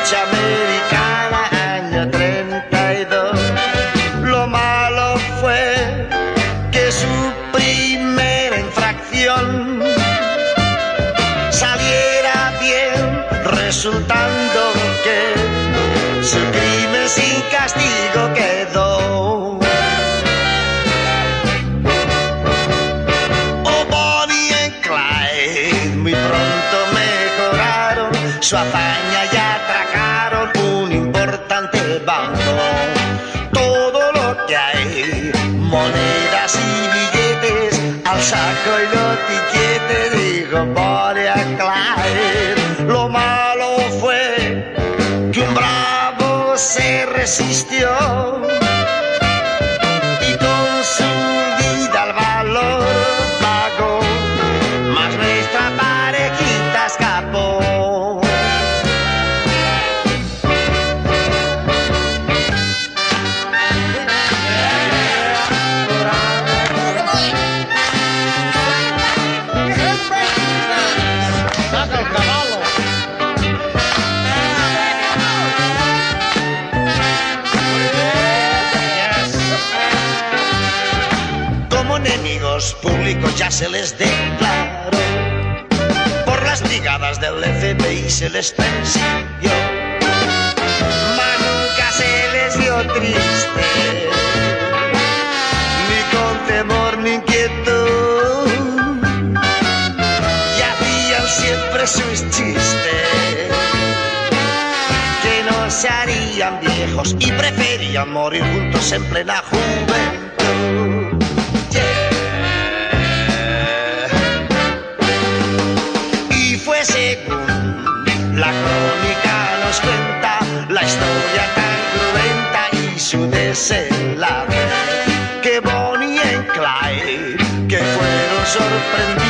noche americana, año 32. Lo malo fue que su primera infracción saliera bien, resultando que su crimen sin castigo quedó. Oh, Bonnie y Clyde muy pronto mejoraron su hazaña y atracaron un importante banco. Todo lo que hay, monedas y billetes, al saco y los tiquetes, dijo Bonnie y Clyde. Lo malo fue que un bravo se resistió y con su vida al valor pagó, mas nuestra parejita escapó. ¡Saca el caballo! Como enemigos públicos ya se les declaró, por las brigadas del FBI se les persiguió, mas nunca se les vio triste, ni con temor ni inquietud, y hacían siempre sus chistes, que no se harían viejos y preferían morir juntos en plena juventud. Y fue según la crónica nos cuenta la historia tan cruenta y su desenlace, que Bonnie y Clyde, que fueron sorprendidos